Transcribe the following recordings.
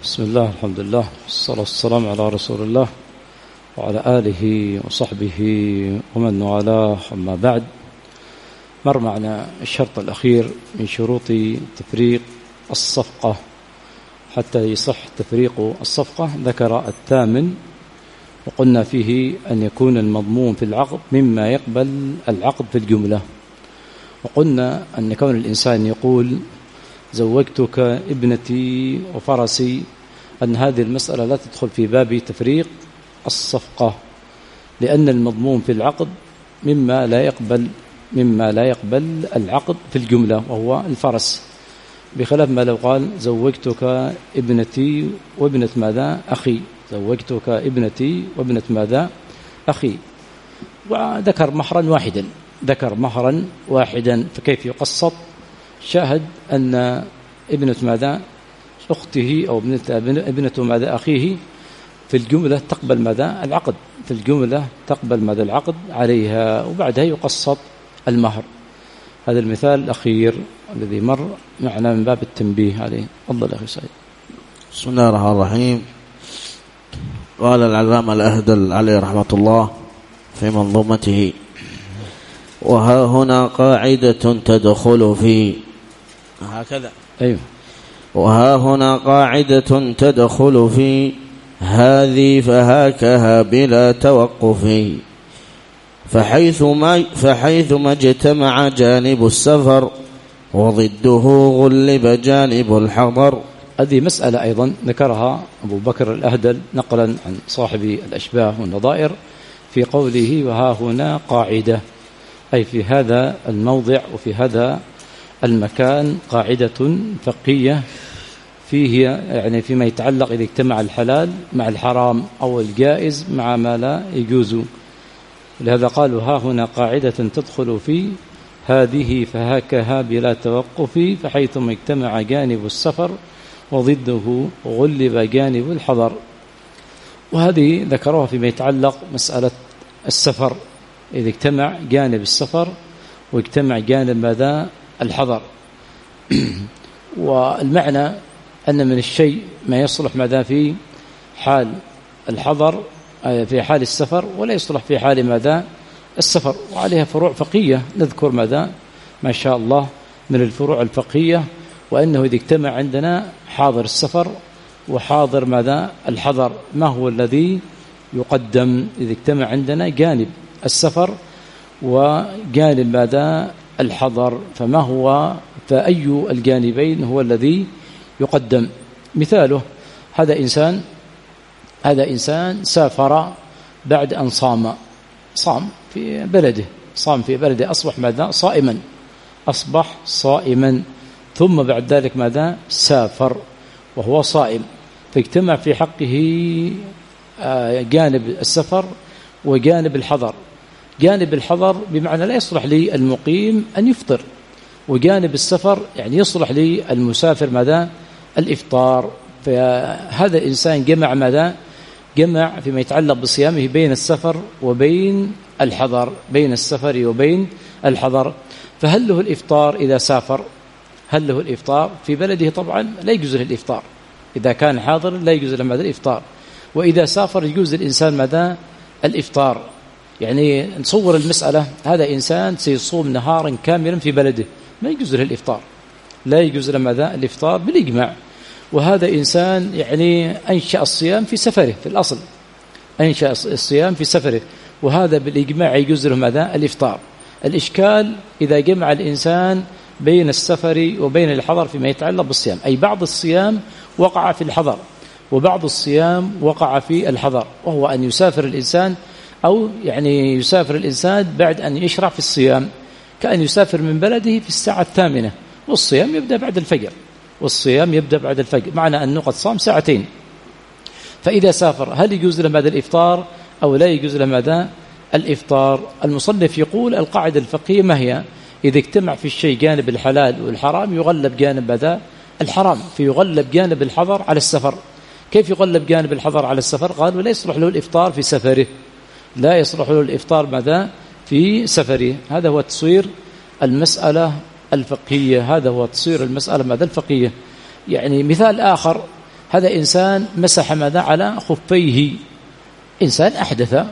بسم الله، الحمد لله، والصلاة والسلام على رسول الله وعلى آله وصحبه ومن والاه. أما بعد، مر معنا الشرط الأخير من شروط تفريق الصفقة حتى يصح تفريق الصفقة. ذكر الثامن، وقلنا فيه أن يكون المضمون في العقد مما يقبل العقد في الجملة. وقلنا أن كون الإنسان يقول زوجتك ابنتي وفرسي، أن هذه المسألة لا تدخل في باب تفريق الصفقة، لأن المضمون في العقد مما لا يقبل العقد في الجملة، وهو الفرس، بخلاف ما لو قال زوجتك ابنتي وابنة ماذا أخي، زوجتك ابنتي وابنة ماذا أخي، وذكر مهرا واحدا، فكيف يقسط؟ شاهد أن ابنة ماذا أخته أو ابنة ماذا أخيه في الجملة تقبل ماذا العقد، في الجملة تقبل ماذا العقد عليها، وبعدها يقسط المهر. هذا المثال الأخير الذي مر معنا من باب التنبيه عليه. تفضل يا أخي سعيد. بسم الله الرحمن الرحيم. قال العلامة الأهدل عليه رحمة الله في منظومته: وها هنا قاعدة تدخل في هكذا. أيوه. وها هنا قاعدة تدخل في هذه فهاكها بلا توقف، فحيثما اجتمع جانب السفر وضده غلب جانب الحضر. هذه مسألة أيضا ذكرها أبو بكر الأهدل نقلا عن صاحب الأشباه والنظائر في قوله وها هنا قاعدة، أي في هذا الموضع وفي هذا المكان قاعدة فقهية فيه، يعني فيما يتعلق إذا اجتمع الحلال مع الحرام أو الجائز مع ما لا يجوز. لهذا قالوا ها هنا قاعدة تدخل في هذه فهاكها بلا توقف، فحيثما اجتمع جانب السفر وضده غلب جانب الحضر. وهذه ذكروها فيما يتعلق مسألة السفر، إذا اجتمع جانب السفر واجتمع جانب ماذا الحضر. والمعنى أن من الشيء ما يصلح ماذا في حال الحضر في حال السفر، ولا يصلح في حال ماذا السفر، وعليها فروع فقهية نذكر ماذا ما شاء الله من الفروع الفقهية. وأنه إذا اجتمع عندنا حاضر السفر وحاضر ماذا الحضر، ما هو الذي يقدم؟ إذا اجتمع عندنا جانب السفر وجانب ماذا الحضر، فأي الجانبين هو الذي يقدم؟ مثاله هذا إنسان سافر بعد أن صام في بلده أصبح ماذا أصبح صائما، ثم بعد ذلك ماذا سافر وهو صائم، فاجتمع في حقه جانب السفر وجانب الحضر. جانب الحضر بمعنى لا يصلح للمقيم أن يفطر، وجانب السفر يعني يصلح للمسافر ماذا الإفطار. فهذا الإنسان جمع فيما يتعلق بصيامه بين السفر وبين الحضر، بين السفر وبين الحضر. فهل له الإفطار إذا سافر؟ هل له الإفطار في بلده؟ طبعا لا يجوز له الإفطار، إذا كان حاضر لا يجوز له ماذا الإفطار، وإذا سافر يجوز الإنسان ماذا الإفطار. يعني نصور المسألة، هذا إنسان سيصوم نهارا كاملا في بلده، ما يجوز له الإفطار، لا يجوز له ماذا الإفطار بالإجماع. وهذا إنسان يعني أنشأ الصيام في سفره، في الأصل أنشأ الصيام في سفره، وهذا بالإجماع يجوز له ماذا الإفطار. الإشكال إذا جمع الإنسان بين السفر وبين الحضر فيما يتعلق بالصيام، أي بعض الصيام وقع في الحضر وبعض الصيام وقع في الحضر، وهو أن يسافر الإنسان، أو يعني يسافر الإنسان بعد أن يشرع في الصيام، كأن يسافر من بلده في الساعة 8، والصيام يبدأ بعد الفجر، معنى أنه قد صام ساعتين. فإذا سافر هل يجوز له ماذا الإفطار أو لا يجوز له ماذا الإفطار؟ المصنف يقول القاعدة الفقهية ما هي؟ إذا اجتمع في الشيء جانب الحلال والحرام يغلب جانب ماذا الحرام، فيغلب جانب الحضر على السفر. كيف يغلب جانب الحضر على السفر؟ قالوا لا يصلح له الإفطار في سفره، لا يصلح له الإفطار ماذا في سفره. هذا هو تصوير المسألة الفقهية، هذا هو تصوير المسألة ماذا الفقهية. يعني مثال آخر، هذا إنسان مسح ماذا على خفيه، إنسان أحدث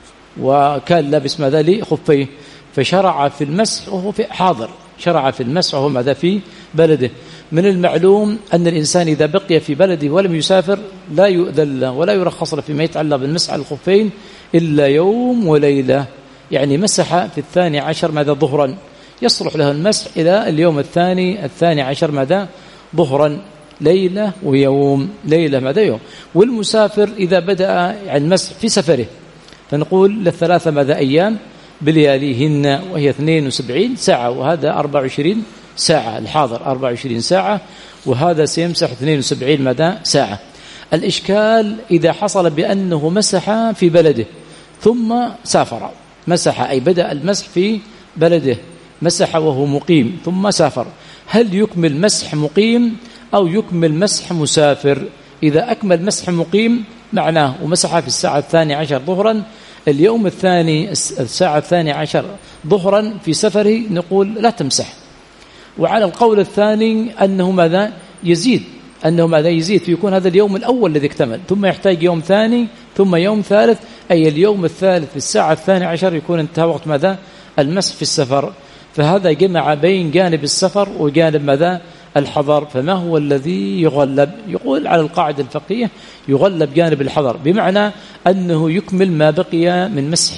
وكان لابس ماذا لي خفيه، فشرع في المسح وهو في حاضر، شرع في المسح وهو ماذا في بلده. من المعلوم أن الإنسان إذا بقي في بلده ولم يسافر لا يؤذن ولا يرخص له فيما يتعلق بالمسح على الخفين إلا يوم وليلة. يعني مسح في 12 ماذا ظهرا، يصلح له المسح إلى اليوم الثاني عشر ماذا ظهرا، ليلة ويوم، ليلة ماذا يوم. والمسافر إذا بدأ المسح في سفره فنقول للثلاثة ماذا أيام بلياليهن، وهي 72 ساعة، وهذا 24 ساعة، الحاضر 24 ساعة، وهذا سيمسح 72 ماذا ساعة. الإشكال إذا حصل بأنه مسح في بلده ثم سافر، مسح أي بدأ المسح في بلده، مسح وهو مقيم ثم سافر، هل يكمل مسح مقيم أو يكمل مسح مسافر؟ إذا أكمل مسح مقيم معناه ومسح في الساعة 12 ظهرا، اليوم الثاني الساعة 12 ظهرا في سفره نقول لا تمسح. وعلى القول الثاني أنه ماذا يزيد، أنه ماذا يزيد، فيكون هذا اليوم الأول الذي اكتمل، ثم يحتاج يوم ثاني ثم يوم ثالث، أي اليوم الثالث في الساعة 12 يكون انتهى وقت ماذا المسح في السفر. فهذا جمع بين جانب السفر وجانب ماذا الحضر. فما هو الذي يغلب؟ يقول على القاعدة الفقهية يغلب جانب الحضر، بمعنى أنه يكمل ما بقي من مسح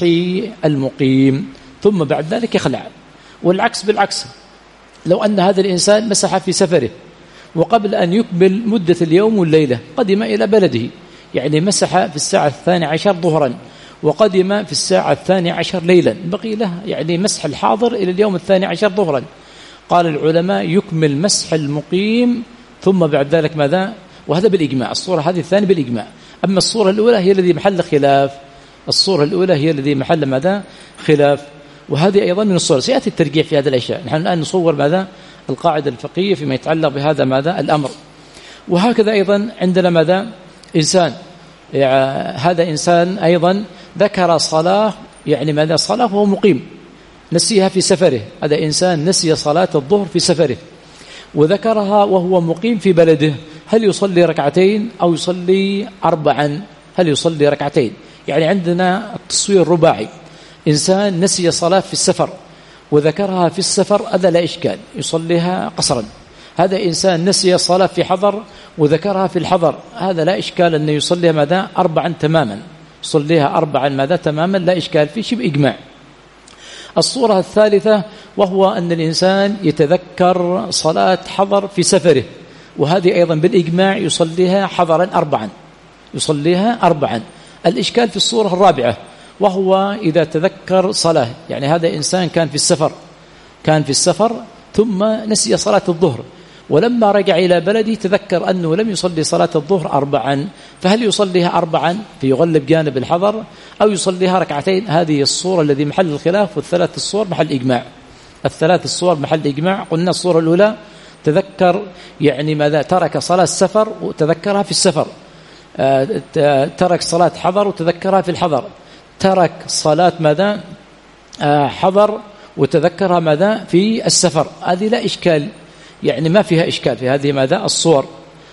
المقيم ثم بعد ذلك يخلع. والعكس بالعكس، لو أن هذا الإنسان مسح في سفره وقبل أن يكمل مدة اليوم والليلة قدم إلى بلده، يعني مسح في الساعة 12 ظهرا وقدم في الساعة 12 ليلا، بقي له يعني مسح الحاضر إلى اليوم 12 ظهرا. قال العلماء يكمل مسح المقيم ثم بعد ذلك ماذا، وهذا بالإجماع، الصورة هذه الثانية بالإجماع. أما الصورة الأولى هي الذي محل خلاف، الصورة الأولى هي الذي محل ماذا خلاف، وهذه أيضا من الصور. سيأتي الترجيح في هذه الأشياء. نحن الآن نصور ماذا القاعدة الفقهية فيما يتعلق بهذا ماذا الأمر. وهكذا أيضا عندنا ماذا إنسان، يعني هذا إنسان أيضا ذكر صلاة، يعني ماذا صلاة وهو مقيم نسيها في سفره، هذا إنسان نسي صلاة الظهر في سفره وذكرها وهو مقيم في بلده، هل يصلي ركعتين أو يصلي 4؟ هل يصلي ركعتين؟ يعني عندنا التصوير رباعي، إنسان نسي صلاة في السفر وذكرها في السفر، هذا لا إشكال يصليها قصرا. هذا إنسان نسي صلاة في حضر وذكرها في الحضر، هذا لا إشكال أن يصليها ماذا 4 تماما، يصليها 4 ماذا تماما، لا إشكال في شبه إجماع. الصورة الثالثة وهو أن الإنسان يتذكر صلاة حضر في سفره، وهذه أيضا بالإجماع يصليها حضرا 4، يصليها 4. الإشكال في الصورة الرابعة وهو إذا تذكر صلاة، يعني هذا إنسان كان في السفر ثم نسي صلاة الظهر، ولما رجع إلى بلده تذكر أنه لم يصلي صلاة الظهر 4، فهل يصليها 4 فيغلب جانب الحضر أو يصليها ركعتين؟ هذه الصورة الذي محل الخلاف، والثلاث الصور محل إجماع، الثلاث الصور محل إجماع. قلنا الصورة الأولى تذكر يعني ماذا ترك صلاة السفر وتذكرها في السفر، ترك صلاة حضر وتذكرها في الحضر، ترك صلاة ماذا حضر وتذكرها ماذا في السفر، هذه لا إشكال، يعني ما فيها إشكال في هذه ماذا الصور.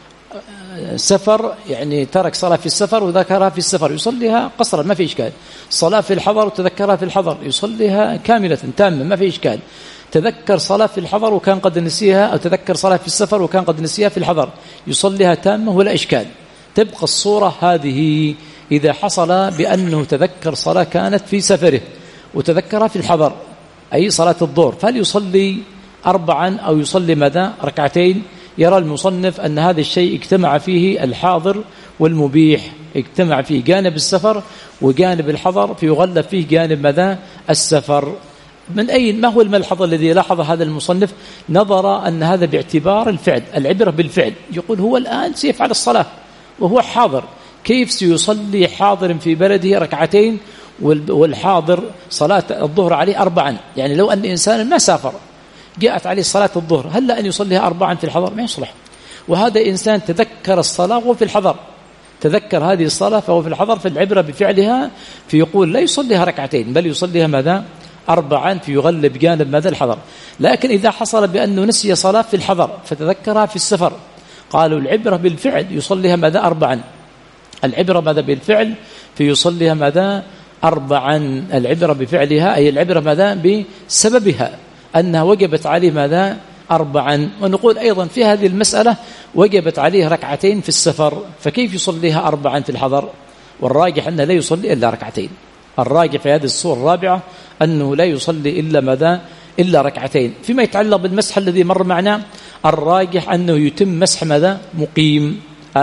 سفر يعني ترك صلاة في السفر وذكرها في السفر يصليها قصرا ما في إشكال، صلاة في الحضر وتذكرها في الحضر يصليها كاملة تامة ما في إشكال. تذكر صلاة في الحضر وكان قد نسيها، أو تذكر صلاة في السفر وكان قد نسيها في الحضر يصليها تامة ولا إشكال. تبقى الصورة هذه إذا حصل بأنه تذكر صلاة كانت في سفره وتذكرها في الحضر أي صلاة الظهر، فهل يصلي 4 أو يصلي ماذا ركعتين؟ يرى المصنف أن هذا الشيء اجتمع فيه الحاضر والمبيح، اجتمع فيه جانب السفر وجانب الحضر، فيغلب فيه جانب ماذا السفر. من أين ما هو الملحظ الذي لاحظ هذا المصنف؟ نظر أن هذا باعتبار الفعل، العبرة بالفعل. يقول هو الآن سيفعل الصلاة وهو حاضر، كيف سيصلي حاضر في بلده ركعتين والحاضر صلاة الظهر عليه 4؟ يعني لو أن إنسانا ما سافر جاءت عليه صلاة الظهر، هل أن يصليها 4 في الحضر؟ ما يصلح. وهذا إنسان تذكر الصلاة وهو في الحضر، تذكر هذه الصلاة فهو في الحضر، فالعبرة بفعلها فيقول لا يصليها ركعتين بل يصليها ماذا 4 فيغلب جانب ماذا الحضر. لكن إذا حصل بأنه نسي صلاة في الحضر فتذكرها في السفر قالوا العبرة بالفعل يصليها ماذا 4. العبرة ماذا بالفعل فيصليها ماذا 4. العبرة بفعلها أي العبرة ماذا بسببها أنها وجبت عليه ماذا 4. ونقول أيضا في هذه المسألة وجبت عليه ركعتين في السفر، فكيف يصليها 4 في الحضر؟ والراجح أنه لا يصلي إلا ركعتين. الراجح في هذه الصورة الرابعة أنه لا يصلي إلا ماذا إلا ركعتين. فيما يتعلق بالمسح الذي مر معنا الراجح أنه يتم مسح ماذا مسافر،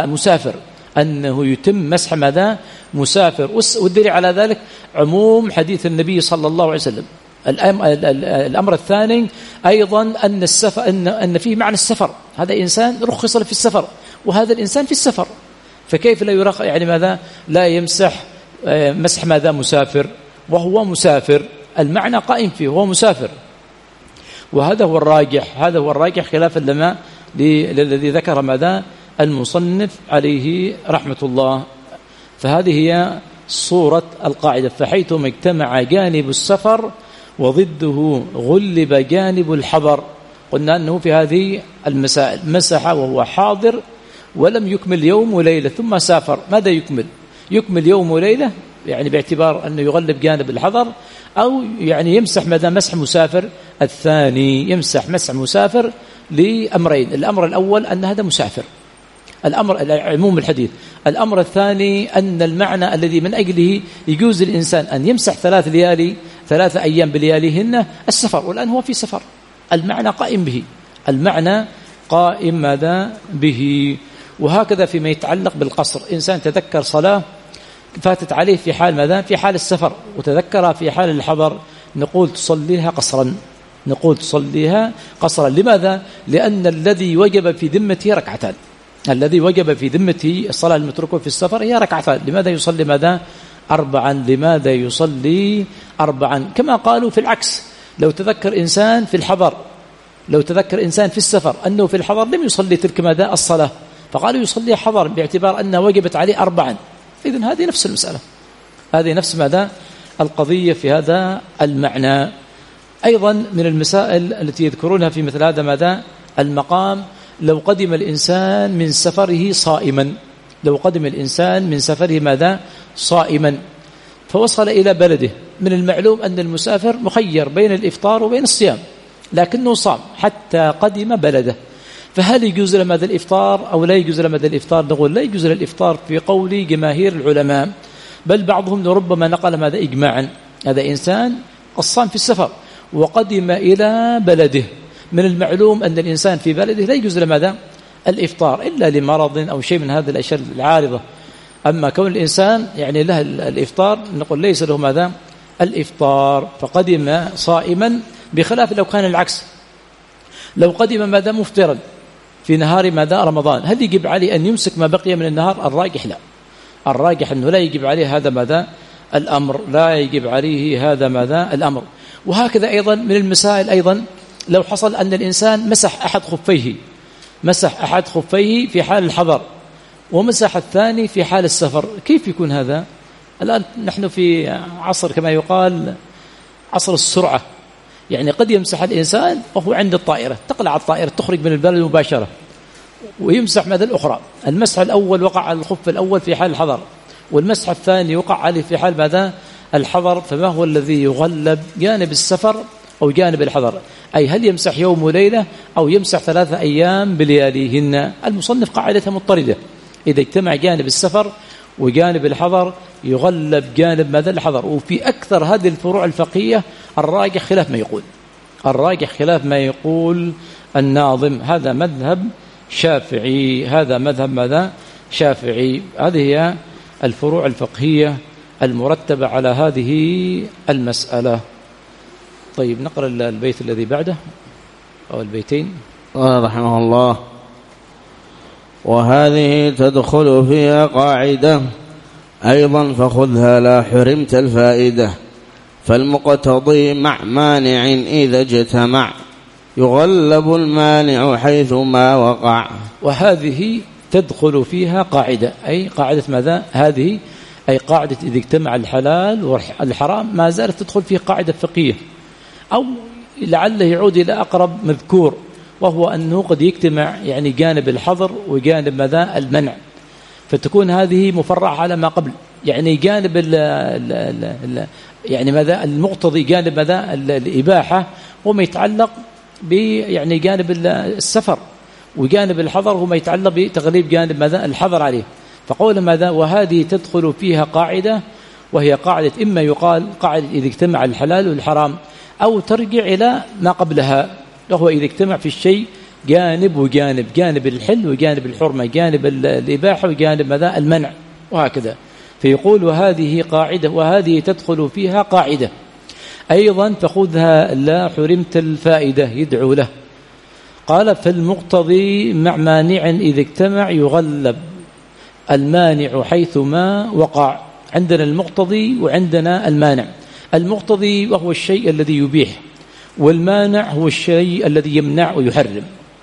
أنه يتم مسح ماذا مسافر. والدليل على ذلك عموم حديث النبي صلى الله عليه وسلم. الأمر الثاني أيضا أن السفر أن فيه معنى السفر، هذا إنسان رخص له في السفر وهذا الإنسان في السفر، فكيف لا يرخص يعني ماذا لا يمسح مسح ماذا مسافر وهو مسافر، المعنى قائم فيه هو مسافر. وهذا هو الراجح، هذا هو الراجح خلافا لما للذي ذكر ماذا المصنف عليه رحمة الله. فهذه هي صورة القاعدة، فحيثما اجتمع جانب السفر وضده غلب جانب الحضر. قلنا أنه في هذه المسائل مسح وهو حاضر ولم يكمل يوم وليلة ثم سافر، ماذا يكمل يوم وليلة يعني باعتبار أنه يغلب جانب الحضر، أو يعني يمسح ماذا مسح مسافر الثاني، يمسح مسح مسافر لأمرين. الأمر الأول أن هذا مسافر، الأمر عموم الحديث. الأمر الثاني أن المعنى الذي من أجله يجوز الإنسان أن يمسح 3 أيام بلياليهن السفر، والآن هو في سفر، المعنى قائم به، المعنى قائم ماذا به. وهكذا فيما يتعلق بالقصر، إنسان تذكر صلاة فاتت عليه في حال ماذا في حال السفر وتذكرها في حال الحضر، نقول تصليها قصرا، نقول تصليها قصرا. لماذا؟ لأن الذي وجب في ذمته ركعتان، الذي وجب في ذمته الصلاة المتروكة في السفر هي ركعتان. لماذا يصلي ماذا 4؟ لماذا يصلي 4؟ كما قالوا في العكس، لو تذكر إنسان في الحضر، لو تذكر إنسان في السفر أنه في الحضر لم يصلي تلك ماذا الصلاة، فقالوا يصلي حضر باعتبار أنها وجبت عليه 4. إذن هذه نفس المسألة، هذه نفس ماذا القضية في هذا المعنى. أيضا من المسائل التي يذكرونها في مثل هذا ماذا المقام، لو قدم الإنسان من سفره صائما، لو قدم الإنسان من سفره ماذا صائما فوصل إلى بلده، من المعلوم أن المسافر مخير بين الإفطار وبين الصيام، لكنه صام حتى قدم بلده، فهل يجوز له ماذا الإفطار أو لا يجوز له ماذا الإفطار؟ نقول لا يجوز له الإفطار في قول جماهير العلماء، بل بعضهم لربما نقل ماذا إجماعا. هذا إنسان الصام في السفر وقدم إلى بلده، من المعلوم أن الإنسان في بلده لا يجوز له ماذا الإفطار إلا لمرض أو شيء من هذه الأشياء العارضة. أما كون الإنسان يعني له الإفطار نقول ليس له ماذا الإفطار، فقدم صائما، بخلاف لو كان العكس، لو قدم ماذا مفطرا في نهار ماذا رمضان، هل يجب عليه أن يمسك ما بقي من النهار؟ الراجح لا، الراجح أنه لا يجب عليه هذا ماذا الأمر، لا يجب عليه هذا ماذا الأمر. وهكذا أيضا من المسائل أيضا لو حصل أن الإنسان مسح أحد خفيه، مسح أحد خفيه في حال الحضر ومسح الثاني في حال السفر، كيف يكون هذا؟ الآن نحن في عصر كما يقال عصر السرعة، يعني قد يمسح الإنسان وهو عند الطائرة، تقلع الطائرة تخرج من البلد مباشرة ويمسح ماذا الأخرى. المسح الأول وقع على الخف الأول في حال الحضر، والمسح الثاني وقع عليه في حال ماذا الحضر، فما هو الذي يغلب جانب السفر أو جانب الحضر؟ أي هل يمسح يوم وليلة أو يمسح 3 أيام بلياليهن؟ المصنف قاعدة مضطردة، إذا اجتمع جانب السفر وجانب الحضر يغلب جانب ماذا الحضر. وفي أكثر هذه الفروع الفقهية الراجح خلاف ما يقول، الراجح خلاف ما يقول الناظم، هذا مذهب شافعي، هذا مذهب ماذا شافعي. هذه هي الفروع الفقهية المرتبة على هذه المسألة. طيب نقرأ البيت الذي بعده أو البيتين. قال رحمه الله: وهذه تدخل فيها قاعدة أيضا فخذها لا حرمت الفائدة، فالمقتضي مع مانع إذا اجتمع يغلب المانع حيث ما وقع. وهذه تدخل فيها قاعدة، أي قاعدة ماذا؟ هذه أي قاعدة إذا اجتمع الحلال والحرام، ما زالت تدخل فيه قاعدة فقهية، أو لعله يعود إلى أقرب مذكور، وهو أنه قد يجتمع يعني جانب الحظر وجانب ماذا المنع، فتكون هذه مفرعة على ما قبل. يعني جانب يعني ماذا المقتضي جانب ماذا الإباحة وما يتعلق يعني جانب السفر، وجانب الحظر هو ما يتعلق بتغليب جانب ماذا الحظر عليه. فقول ماذا وهذه تدخل فيها قاعدة، وهي قاعدة إما يقال قاعدة إذا اجتمع الحلال والحرام، أو ترجع إلى ما قبلها، وهو إذا اجتمع في الشيء جانب وجانب، جانب الحل وجانب الحرمة، جانب الإباحة وجانب ماذا المنع، وهكذا. فيقول وهذه قاعدة، وهذه تدخل فيها قاعدة أيضا فخذها لا حرمت الفائدة، يدعو له. قال فالمقتضي مع مانع إذا اجتمع يغلب المانع حيثما وقع. عندنا المقتضي وعندنا المانع. المقتضي وهو الشيء الذي يبيح، والمانع هو الشيء الذي يمنع ويحرم.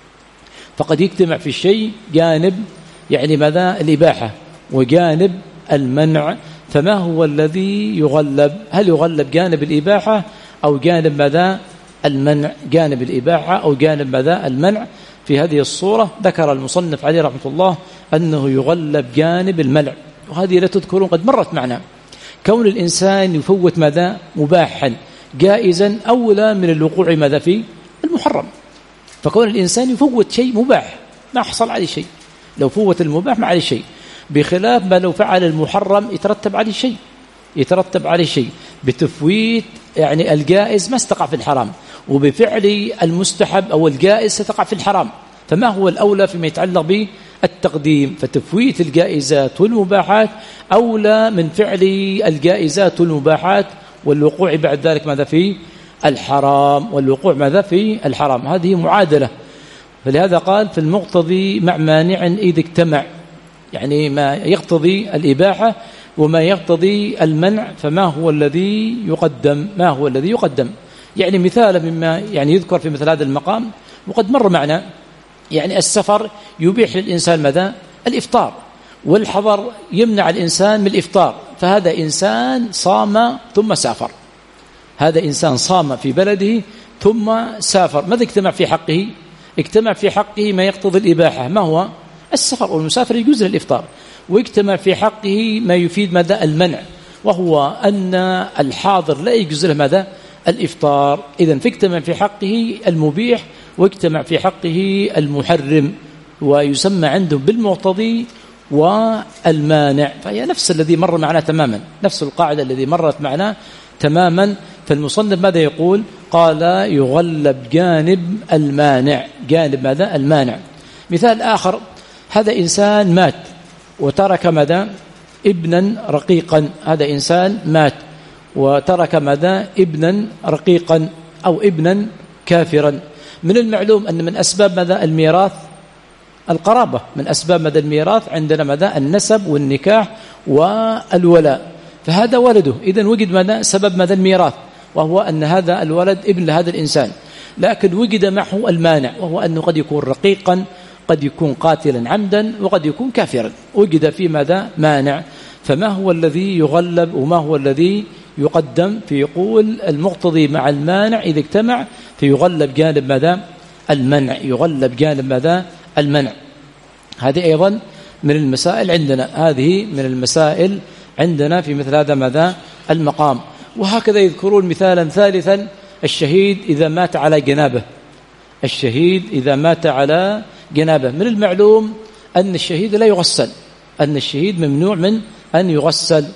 فقد يجتمع في الشيء جانب يعني ماذا الإباحة وجانب المنع، فما هو الذي يغلب؟ هل يغلب جانب الإباحة أو جانب ماذا المنع؟ جانب الإباحة أو جانب ماذا المنع. في هذه الصورة ذكر المصنف عليه رحمة الله أنه يغلب جانب المنع، وهذه لا تذكرون قد مرت معنا. كون الإنسان يفوت ماذا مباحا جائزا أولى من الوقوع ماذا في المحرم. فكون الإنسان يفوت شيء مباح ما حصل عليه شيء، لو فوت المباح ما عليه شيء، بخلاف ما لو فعل المحرم يترتب عليه شيء، يترتب عليه شيء. بتفويت يعني الجائز ما استقع في الحرام، وبفعل المستحب أو الجائز ستقع في الحرام. فما هو الأولى فيما يتعلق بالتقديم؟ فتفويت الجائزات والمباحات أولى من فعل الجائزات والمباحات والوقوع بعد ذلك ماذا في الحرام، والوقوع ماذا في الحرام. هذه معادلة. فلهذا قال في المقتضي مع مانع إذا اجتمع، يعني ما يقتضي الإباحة وما يقتضي المنع، فما هو الذي يقدم؟ ما هو الذي يقدم؟ يعني مثال مما يعني يذكر في مثل هذا المقام وقد مر معنا، يعني السفر يبيح للإنسان ماذا الإفطار، والحظر يمنع الإنسان من الإفطار. فهذا إنسان صام ثم سافر، هذا إنسان صام في بلده ثم سافر. ماذا اجتمع في حقه؟ اجتمع في حقه ما يقتضي الإباحة، ما هو السفر، والمسافر يجوز الإفطار. واجتمع في حقه ما يفيد ماذا المنع، وهو أن الحاضر لا يجوز له ماذا الإفطار. إذن فاجتمع في حقه المبيح واجتمع في حقه المحرم، ويسمى عنده بالمقتضي والمانع. فهي نفس الذي مر معنا تماما، نفس القاعدة الذي مرت معنا تماما. فالمصنف ماذا يقول؟ قال يغلب جانب المانع، جانب ماذا المانع. مثال آخر، هذا إنسان مات وترك ماذا ابنا رقيقا، هذا إنسان مات وترك ماذا ابنا رقيقا أو ابنا كافرا. من المعلوم أن من أسباب ماذا الميراث القرابة، من أسباب ماذا الميراث عندنا ماذا النسب والنكاح والولاء. فهذا ولده، إذن وجد ماذا سبب ماذا الميراث، وهو أن هذا الولد ابن لهذا الإنسان. لكن وجد معه المانع، وهو أنه قد يكون رقيقا، قد يكون قاتلا عمدا، وقد يكون كافرا. وجد في ماذا مانع. فما هو الذي يغلب وما هو الذي يقدم؟ فيقول المقتضي مع المانع إذا اجتمع فيغلب جانب ماذا المنع، يغلب جانب ماذا المنع. هذه أيضا من المسائل عندنا، هذه من المسائل عندنا في مثل هذا ماذا المقام. وهكذا يذكرون مثالا ثالثا، الشهيد إذا مات على جنابه، الشهيد إذا مات على جنابه. من المعلوم أن الشهيد لا يغسل، أن الشهيد ممنوع من أن يغسل.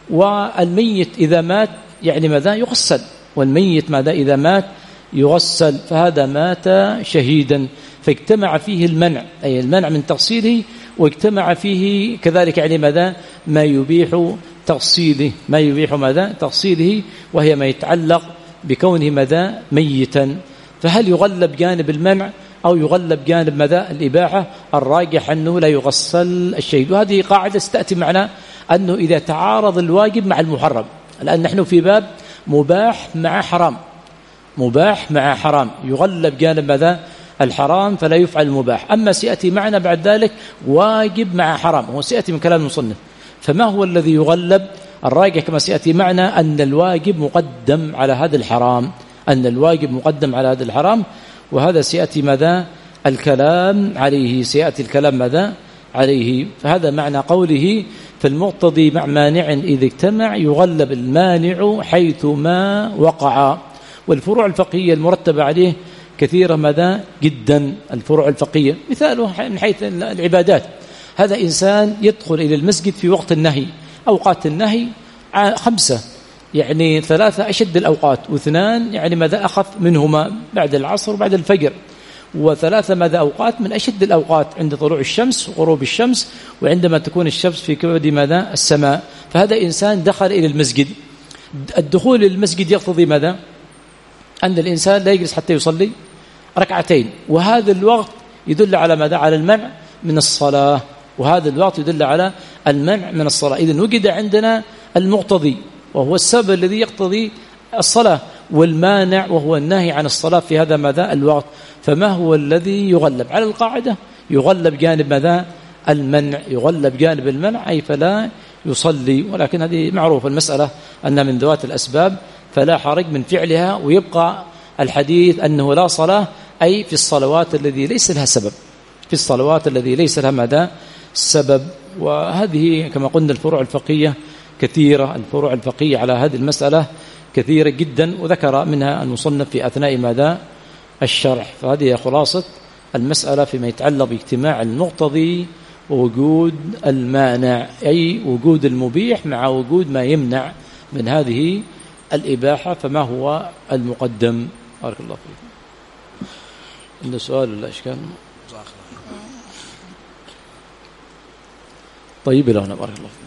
والميت إذا مات يعني ماذا يغسل، والميت ماذا إذا مات يغسل. فهذا مات شهيدا، فاجتمع فيه المنع، أي المنع من تغسيله، واجتمع فيه كذلك يعني ماذا ما يبيح تغسيله، ما يبيح ماذا تغسيله، وهي ما يتعلق بكونه ماذا ميتا. فهل يغلب جانب المنع أو يغلب جانب ماذا الإباحة؟ الراجح أنه لا يغسل الشهيد. وهذه قاعدة ستأتي معنا، أنه إذا تعارض الواجب مع المحرم، الآن نحن في باب مباح مع حرام، مباح مع حرام، يغلب جانب ماذا الحرام فلا يفعل المباح. أما سيأتي معنا بعد ذلك واجب مع حرام، هو سيأتي من كلام المصنف. فما هو الذي يغلب؟ الراجح كما سيأتي معنا أن الواجب مقدم على هذا الحرام، أن الواجب مقدم على هذا الحرام. وهذا سيأتي ماذا الكلام عليه، سيأتي الكلام ماذا عليه. فهذا معنى قوله فالمقتضي مع مانع إذا اجتمع يغلب المانع حيث ما وقع. والفروع الفقهية المرتبة عليه كثيرة ماذا جدا. الفروع الفقهية مثاله من حيث العبادات، هذا إنسان يدخل إلى المسجد في وقت النهي، أوقات النهي 5 يعني 3 أشد الأوقات، و2 يعني ماذا أخذ منهما بعد العصر وبعد الفجر، و3 ماذا أوقات من أشد الأوقات عند طلوع الشمس وغروب الشمس وعندما تكون الشمس في كبد ماذا السماء. فهذا إنسان دخل إلى المسجد. الدخول إلى المسجد يقتضي ماذا أن الإنسان لا يجلس حتى يصلي 2 وهذا الوقت يدل على ماذا على المنع من الصلاة، وهذا الوقت يدل على المنع من الصلاة. إذن وجد عندنا المقتضي وهو السبب الذي يقتضي الصلاة، والمانع وهو النهي عن الصلاة في هذا ماذا الوقت. فما هو الذي يغلب على القاعدة؟ يغلب جانب ماذا المنع، يغلب جانب المنع أي فلا يصلي. ولكن هذه معروفة المسألة أنها من ذوات الأسباب فلا حرج من فعلها، ويبقى الحديث أنه لا صلاة أي في الصلوات الذي ليس لها سبب، في الصلوات الذي ليس لها ماذا سبب. وهذه كما قلنا الفروع الفقهية كثيرة، الفروع الفقهية على هذه المسألة كثيرة جدا، وذكر منها المصنف في أثناء ماذا الشرح. فهذه خلاصة المسألة فيما يتعلق باجتماع المقتضي ووجود المانع، أي وجود المبيح مع وجود ما يمنع من هذه الإباحة. فما هو المقدم؟ بارك الله فيكم. عنده سؤال ولا إشكال؟ طيب لهنا بارك الله فيكم.